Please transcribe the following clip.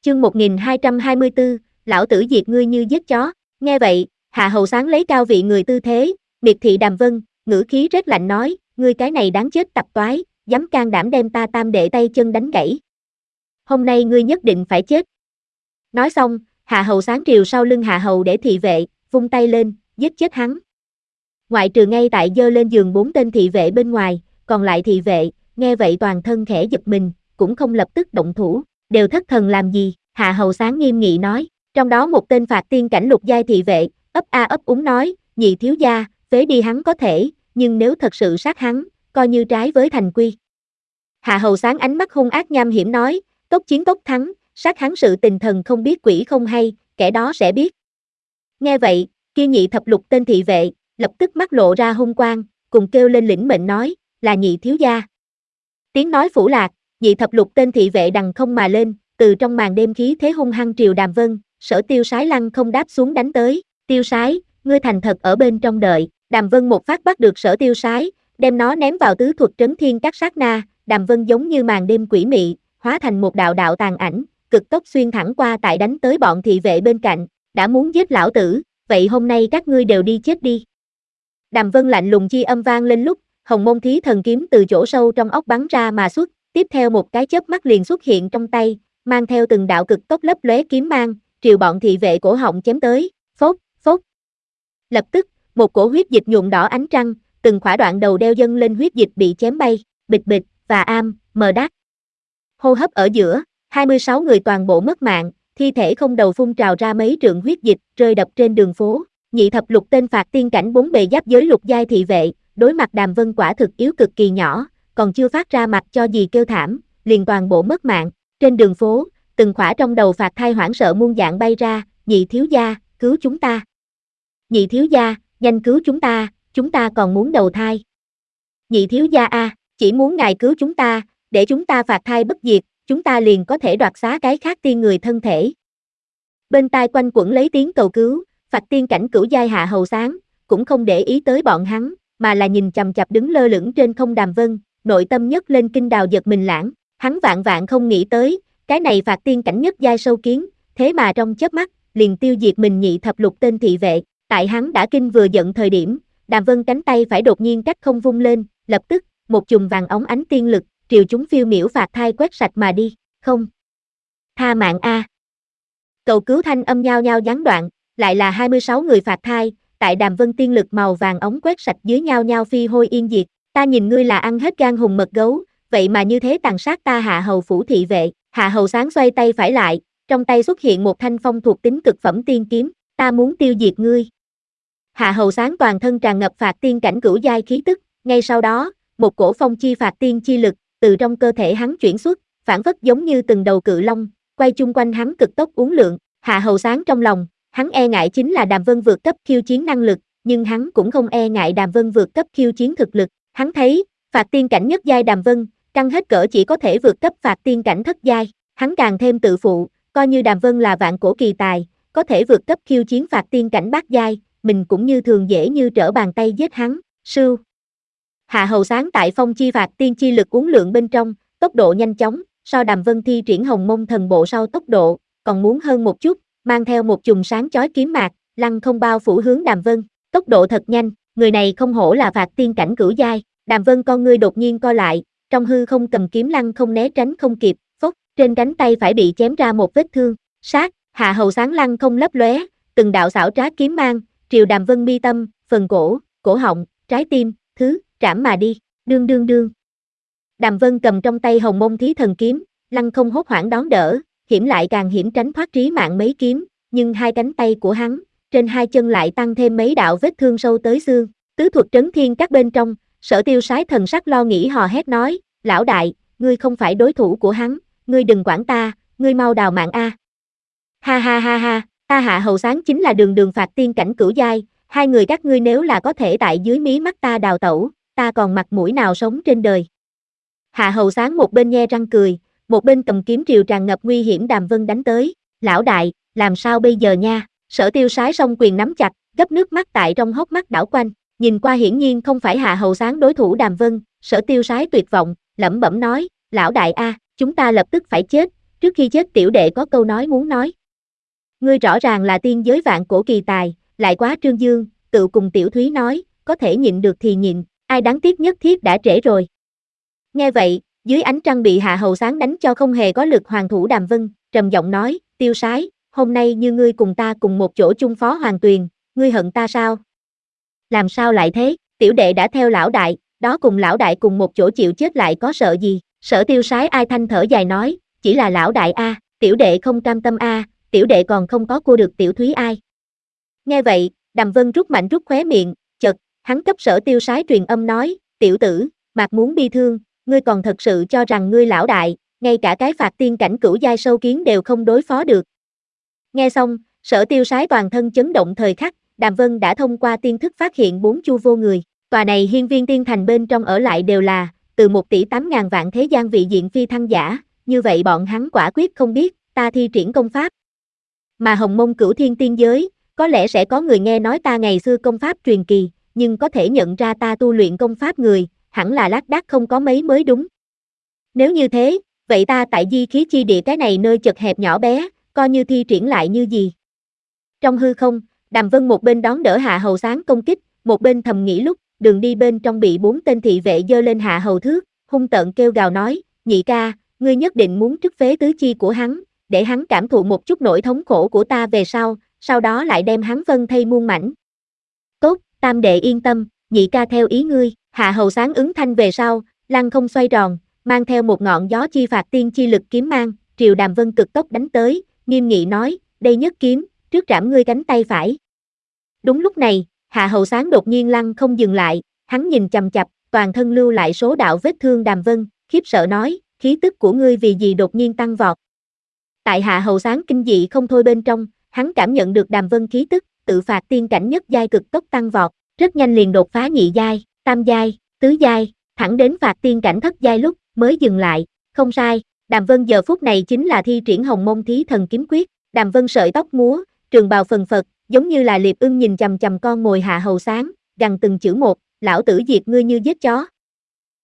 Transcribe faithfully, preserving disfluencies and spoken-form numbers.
Chương một nghìn hai trăm hai mươi tư, lão tử diệt ngươi như giết chó. Nghe vậy, Hạ Hầu Sáng lấy cao vị người tư thế, miệt thị Đàm Vân, ngữ khí rét lạnh nói, ngươi cái này đáng chết tập toái, dám can đảm đem ta tam đệ tay chân đánh gãy. Hôm nay ngươi nhất định phải chết. Nói xong, Hạ Hầu Sáng triều sau lưng Hạ Hầu để thị vệ, vung tay lên, giết chết hắn. Ngoại trừ ngay tại giơ lên giường bốn tên thị vệ bên ngoài, còn lại thị vệ, nghe vậy toàn thân khẽ giật mình, cũng không lập tức động thủ, đều thất thần làm gì, Hạ Hầu Sáng nghiêm nghị nói, trong đó một tên phạt tiên cảnh lục giai thị vệ, ấp a ấp úng nói, nhị thiếu gia, phế đi hắn có thể, nhưng nếu thật sự sát hắn, coi như trái với thành quy. Hạ Hầu Sáng ánh mắt hung ác nham hiểm nói, cốc chiến cốc thắng, sát hắn sự tình thần không biết quỷ không hay, kẻ đó sẽ biết. Nghe vậy, kia nhị thập lục tên thị vệ, lập tức mắt lộ ra hung quang, cùng kêu lên lĩnh mệnh nói, là nhị thiếu gia. Tiếng nói phủ lạc, nhị thập lục tên thị vệ đằng không mà lên, từ trong màn đêm khí thế hung hăng triều Đàm Vân, Sở Tiêu Sái lăng không đáp xuống đánh tới, Tiêu Sái, ngươi thành thật ở bên trong đợi, Đàm Vân một phát bắt được Sở Tiêu Sái, đem nó ném vào tứ thuật trấn thiên các sát na, Đàm Vân giống như màn đêm quỷ mị, hóa thành một đạo đạo tàn ảnh, cực tốc xuyên thẳng qua tại đánh tới bọn thị vệ bên cạnh, đã muốn giết lão tử, vậy hôm nay các ngươi đều đi chết đi. Đàm Vân lạnh lùng chi âm vang lên lúc, Hồng Môn Thí Thần kiếm từ chỗ sâu trong ốc bắn ra mà xuất, tiếp theo một cái chớp mắt liền xuất hiện trong tay, mang theo từng đạo cực tốc lấp lóe kiếm mang, triều bọn thị vệ cổ họng chém tới, phốt, phốt. Lập tức, một cổ huyết dịch nhuộm đỏ ánh trăng, từng khỏa đoạn đầu đeo dâng lên huyết dịch bị chém bay, bịch bịch, và am, mờ đát. Hô hấp ở giữa, hai mươi sáu người toàn bộ mất mạng, thi thể không đầu phun trào ra mấy trượng huyết dịch, rơi đập trên đường phố. Nhị thập lục tên phạt tiên cảnh bốn bề giáp giới lục giai thị vệ, đối mặt Đàm Vân quả thực yếu cực kỳ nhỏ, còn chưa phát ra mặt cho gì kêu thảm, liền toàn bộ mất mạng. Trên đường phố, từng khỏa trong đầu phạt thai hoảng sợ muôn dạng bay ra, nhị thiếu gia, cứu chúng ta. Nhị thiếu gia, nhanh cứu chúng ta, chúng ta còn muốn đầu thai. Nhị thiếu gia a, chỉ muốn ngài cứu chúng ta, để chúng ta phạt thai bất diệt, chúng ta liền có thể đoạt xá cái khác tiên người thân thể. Bên tai quanh quẩn lấy tiếng cầu cứu, phạt tiên cảnh cửu giai Hạ Hầu Sáng, cũng không để ý tới bọn hắn, mà là nhìn chằm chằm đứng lơ lửng trên không Đàm Vân, nội tâm nhấc lên kinh đào giật mình lãng, hắn vạn vạn không nghĩ tới, cái này phạt tiên cảnh nhất giai sâu kiến, thế mà trong chớp mắt, liền tiêu diệt mình nhị thập lục tên thị vệ, tại hắn đã kinh vừa giận thời điểm, Đàm Vân cánh tay phải đột nhiên cách không vung lên, lập tức, một chùm vàng óng ánh tiên lực, triều chúng phiêu miểu phạt thai quét sạch mà đi, không. Tha mạng a. Cầu cứu thanh âm nhao nhao gián đoạn, lại là hai mươi sáu người phạt thai, tại Đàm Vân tiên lực màu vàng ống quét sạch dưới nhao nhao phi hôi yên diệt, ta nhìn ngươi là ăn hết gan hùng mật gấu, vậy mà như thế tàn sát ta Hạ Hầu phủ thị vệ. Hạ Hầu Sáng xoay tay phải lại, trong tay xuất hiện một thanh phong thuộc tính cực phẩm tiên kiếm, ta muốn tiêu diệt ngươi. Hạ Hầu Sáng toàn thân tràn ngập phạt tiên cảnh cửu giai khí tức, ngay sau đó, một cổ phong chi phạt tiên chi lực, từ trong cơ thể hắn chuyển xuất, phản phất giống như từng đầu cự long, quay chung quanh hắn cực tốc uốn lượn. Hạ Hầu Sáng trong lòng, hắn e ngại chính là Đàm Vân vượt cấp khiêu chiến năng lực, nhưng hắn cũng không e ngại Đàm Vân vượt cấp khiêu chiến thực lực, hắn thấy, phạt tiên cảnh nhất giai Đàm Vân, căng hết cỡ chỉ có thể vượt cấp phạt tiên cảnh thất giai, hắn càng thêm tự phụ, coi như Đàm Vân là vạn cổ kỳ tài, có thể vượt cấp khiêu chiến phạt tiên cảnh bát giai, mình cũng như thường dễ như trở bàn tay giết hắn, sưu. Hạ Hầu Sáng tại phong chi phạt tiên chi lực uốn lượn bên trong, tốc độ nhanh chóng, so Đàm Vân thi triển Hồng Môn thần bộ sau tốc độ, còn muốn hơn một chút, mang theo một chùm sáng chói kiếm mạc, lăng không bao phủ hướng Đàm Vân, tốc độ thật nhanh, người này không hổ là phạt tiên cảnh cửu giai. Đàm Vân con ngươi đột nhiên co lại, trong hư không cầm kiếm lăng không né tránh không kịp, phốc, trên cánh tay phải bị chém ra một vết thương, sát, Hạ Hầu Sáng lăng không lấp lóe, từng đạo xảo trá kiếm mang, triều Đàm Vân mi tâm, phần cổ, cổ họng, trái tim, thứ, trảm mà đi, đương đương đương. Đàm Vân cầm trong tay Hồng Môn Thí Thần kiếm, lăng không hốt hoảng đón đỡ, hiểm lại càng hiểm tránh thoát trí mạng mấy kiếm, nhưng hai cánh tay của hắn, trên hai chân lại tăng thêm mấy đạo vết thương sâu tới xương, tứ thuật trấn thiên các bên trong, Sở Tiêu Sái thần sắc lo nghĩ hò hét nói, lão đại, ngươi không phải đối thủ của hắn, ngươi đừng quản ta, ngươi mau đào mạng a. Ha ha ha ha, ta Hạ Hầu Sáng chính là đường đường phạt tiên cảnh cửu giai, hai người các ngươi nếu là có thể tại dưới mí mắt ta đào tẩu, ta còn mặt mũi nào sống trên đời. Hạ Hầu Sáng một bên nhe răng cười, một bên cầm kiếm triều tràn ngập nguy hiểm Đàm Vân đánh tới, lão đại, làm sao bây giờ nha, Sở Tiêu Sái song quyền nắm chặt, gấp nước mắt tại trong hốc mắt đảo quanh, nhìn qua hiển nhiên không phải Hạ Hầu Sáng đối thủ Đàm Vân, Sở Tiêu Sái tuyệt vọng, lẩm bẩm nói, lão đại a, chúng ta lập tức phải chết, trước khi chết tiểu đệ có câu nói muốn nói. Ngươi rõ ràng là tiên giới vạn cổ kỳ tài, lại quá trương dương, tự cùng tiểu thúy nói, có thể nhịn được thì nhịn, ai đáng tiếc nhất thiết đã trễ rồi. Nghe vậy, dưới ánh trăng bị Hạ Hầu Sáng đánh cho không hề có lực hoàng thủ Đàm Vân, trầm giọng nói, Tiêu Sái, hôm nay như ngươi cùng ta cùng một chỗ chung phó hoàng tuyền, ngươi hận ta sao? Làm sao lại thế, tiểu đệ đã theo lão đại, đó cùng lão đại cùng một chỗ chịu chết lại có sợ gì? Sở Tiêu Sái ai thanh thở dài nói, chỉ là lão đại a, tiểu đệ không cam tâm a, tiểu đệ còn không có cua được tiểu thúy ai. Nghe vậy, Đàm Vân rút mạnh rút khóe miệng, chợt, hắn cấp Sở Tiêu Sái truyền âm nói, tiểu tử, mạc muốn bi thương, ngươi còn thật sự cho rằng ngươi lão đại, ngay cả cái phạt tiên cảnh cửu giai sâu kiến đều không đối phó được. Nghe xong, Sở Tiêu Sái toàn thân chấn động thời khắc, Đàm Vân đã thông qua tiên thức phát hiện bốn chu vô người, tòa này hiên viên tiên thành bên trong ở lại đều là, từ một tỷ tám ngàn vạn thế gian vị diện phi thăng giả, như vậy bọn hắn quả quyết không biết, ta thi triển công pháp. Mà Hồng Mông Cửu Thiên tiên giới, có lẽ sẽ có người nghe nói ta ngày xưa công pháp truyền kỳ, nhưng có thể nhận ra ta tu luyện công pháp người, hẳn là lác đác không có mấy mới đúng. Nếu như thế, vậy ta tại di khí chi địa cái này nơi chật hẹp nhỏ bé, coi như thi triển lại như gì. Trong hư không, Đàm Vân một bên đón đỡ Hạ Hầu Sáng công kích, một bên thầm nghĩ lúc, đường đi bên trong bị bốn tên thị vệ giơ lên Hạ Hầu thước, hung tợn kêu gào nói, nhị ca, ngươi nhất định muốn trức phế tứ chi của hắn, để hắn cảm thụ một chút nỗi thống khổ của ta về sau, sau đó lại đem hắn vân thây muôn mảnh. Tốt, tam đệ yên tâm, nhị ca theo ý ngươi. Hạ Hầu Sáng ứng thanh về sau, lăng không xoay tròn, mang theo một ngọn gió chi phạt tiên chi lực kiếm mang, triều Đàm Vân cực tốc đánh tới, nghiêm nghị nói, đây nhất kiếm, trước trảm ngươi cánh tay phải. Đúng lúc này, Hạ Hầu Sáng đột nhiên lăng không dừng lại, hắn nhìn chằm chằm, toàn thân lưu lại số đạo vết thương Đàm Vân, khiếp sợ nói, khí tức của ngươi vì gì đột nhiên tăng vọt. Tại Hạ Hầu Sáng kinh dị không thôi bên trong, hắn cảm nhận được Đàm Vân khí tức, tự phạt tiên cảnh nhất giai cực tốc tăng vọt, rất nhanh liền đột phá nhị giai, tam giai, tứ giai, thẳng đến phạt tiên cảnh thất giai lúc mới dừng lại. Không sai, Đàm Vân giờ phút này chính là thi triển Hồng Mông Thí Thần Kiếm Quyết. Đàm Vân sợi tóc múa, trường bào phần phật, giống như là liệp ưng nhìn chằm chằm con mồi Hạ Hầu Sáng, gằn từng chữ một, lão tử diệt ngươi như giết chó.